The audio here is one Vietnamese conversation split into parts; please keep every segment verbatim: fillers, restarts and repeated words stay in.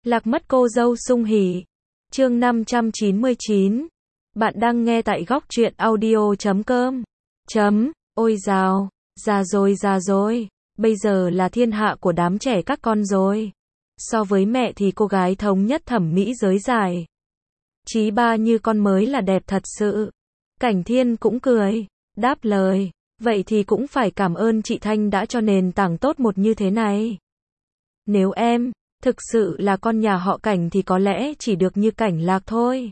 Lạc mất cô dâu sung hỉ. Chương năm trăm chín mươi chín. Bạn đang nghe tại góc truyện audio chấm com. Chấm, ôi dào, già rồi già rồi, bây giờ là thiên hạ của đám trẻ các con rồi. So với mẹ thì cô gái thống nhất thẩm mỹ giới giải. Chí ba như con mới là đẹp thật sự. Cảnh Thiên cũng cười, đáp lời, vậy thì cũng phải cảm ơn chị Thanh đã cho nền tảng tốt một như thế này. Nếu em thực sự là con nhà họ Cảnh thì có lẽ chỉ được như Cảnh Lạc thôi.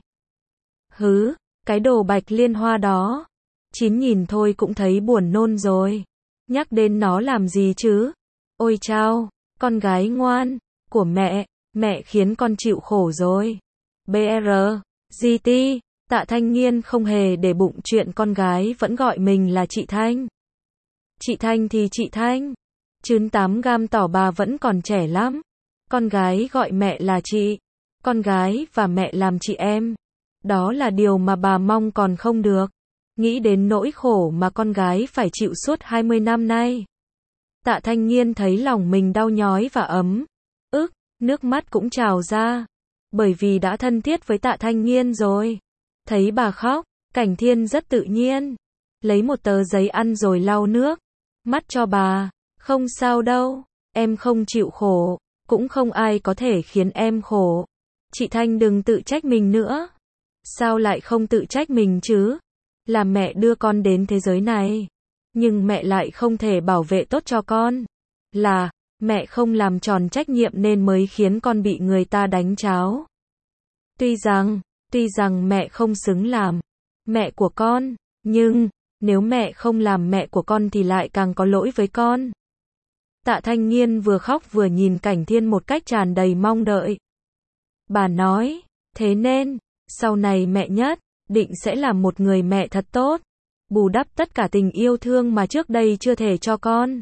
Hứ, cái đồ bạch liên hoa đó. Chín nhìn thôi cũng thấy buồn nôn rồi. Nhắc đến nó làm gì chứ? Ôi chao, con gái ngoan của mẹ, mẹ khiến con chịu khổ rồi. bê rờ, giê tê, Tạ Thanh Nghiên không hề để bụng chuyện con gái vẫn gọi mình là chị Thanh. Chị Thanh thì chị Thanh. Trứng tám gam tỏ bà vẫn còn trẻ lắm. Con gái gọi mẹ là chị. Con gái và mẹ làm chị em. Đó là điều mà bà mong còn không được. Nghĩ đến nỗi khổ mà con gái phải chịu suốt hai mươi năm nay. Tạ Thanh Nghiên thấy lòng mình đau nhói và ấm ức, nước mắt cũng trào ra. Bởi vì đã thân thiết với Tạ Thanh Nghiên rồi. Thấy bà khóc, Cảnh Thiên rất tự nhiên. Lấy một tờ giấy ăn rồi lau nước mắt cho bà. Không sao đâu, em không chịu khổ. Cũng không ai có thể khiến em khổ. Chị Thanh đừng tự trách mình nữa. Sao lại không tự trách mình chứ? Là mẹ đưa con đến thế giới này. Nhưng mẹ lại không thể bảo vệ tốt cho con. Là, mẹ không làm tròn trách nhiệm nên mới khiến con bị người ta đánh tráo. Tuy rằng, tuy rằng mẹ không xứng làm mẹ của con, nhưng, nếu mẹ không làm mẹ của con thì lại càng có lỗi với con. Tạ Thanh Nghiên vừa khóc vừa nhìn Cảnh Thiên một cách tràn đầy mong đợi. Bà nói, thế nên, sau này mẹ nhất định sẽ là một người mẹ thật tốt, bù đắp tất cả tình yêu thương mà trước đây chưa thể cho con.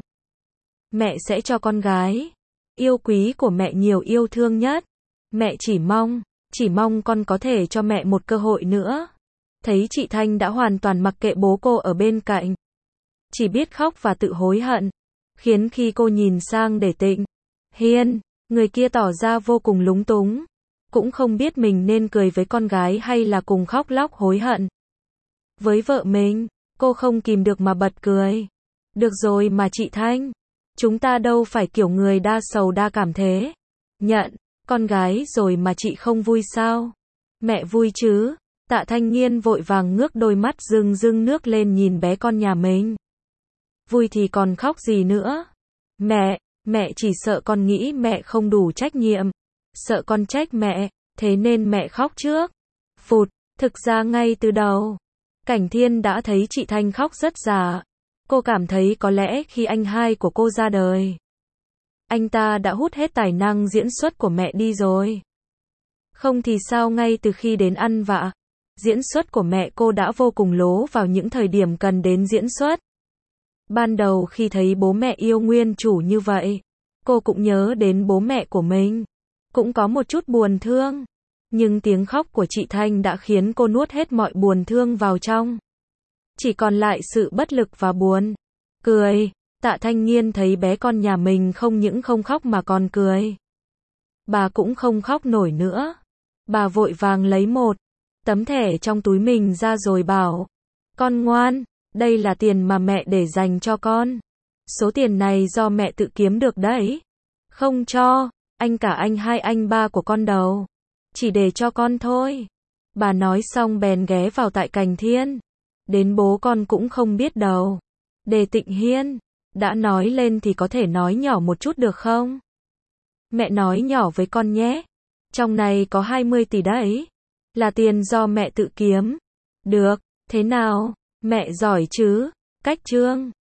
Mẹ sẽ cho con gái yêu quý của mẹ nhiều yêu thương nhất. Mẹ chỉ mong, chỉ mong con có thể cho mẹ một cơ hội nữa. Thấy chị Thanh đã hoàn toàn mặc kệ bố cô ở bên cạnh, chỉ biết khóc và tự hối hận, khiến khi cô nhìn sang để Tịnh Hiên, người kia tỏ ra vô cùng lúng túng, cũng không biết mình nên cười với con gái hay là cùng khóc lóc hối hận. Với vợ mình, cô không kìm được mà bật cười. Được rồi mà chị Thanh, chúng ta đâu phải kiểu người đa sầu đa cảm thế. Nhận, con gái rồi mà chị không vui sao? Mẹ vui chứ? Tạ Thanh Nghiên vội vàng ngước đôi mắt rưng rưng nước lên nhìn bé con nhà mình. Vui thì còn khóc gì nữa? Mẹ, mẹ chỉ sợ con nghĩ mẹ không đủ trách nhiệm. Sợ con trách mẹ, thế nên mẹ khóc trước. Phụt, thực ra ngay từ đầu, Cảnh Thiên đã thấy chị Thanh khóc rất già. Cô cảm thấy có lẽ khi anh hai của cô ra đời, anh ta đã hút hết tài năng diễn xuất của mẹ đi rồi. Không thì sao ngay từ khi đến ăn vạ, diễn xuất của mẹ cô đã vô cùng lố vào những thời điểm cần đến diễn xuất. Ban đầu khi thấy bố mẹ yêu nguyên chủ như vậy, cô cũng nhớ đến bố mẹ của mình. Cũng có một chút buồn thương. Nhưng tiếng khóc của chị Thanh đã khiến cô nuốt hết mọi buồn thương vào trong. Chỉ còn lại sự bất lực và buồn cười. Tạ Thanh Nghiên thấy bé con nhà mình không những không khóc mà còn cười. Bà cũng không khóc nổi nữa. Bà vội vàng lấy một tấm thẻ trong túi mình ra rồi bảo, con ngoan, đây là tiền mà mẹ để dành cho con. Số tiền này do mẹ tự kiếm được đấy. Không cho anh cả anh hai anh ba của con đâu. Chỉ để cho con thôi. Bà nói xong bèn ghé vào tại Cảnh Thiên. Đến bố con cũng không biết đâu. Để Tịnh Hiên đã nói lên thì có thể nói nhỏ một chút được không? Mẹ nói nhỏ với con nhé. Trong này có hai mươi tỷ đấy. Là tiền do mẹ tự kiếm. Được, thế nào? Mẹ giỏi chứ? Cách trương.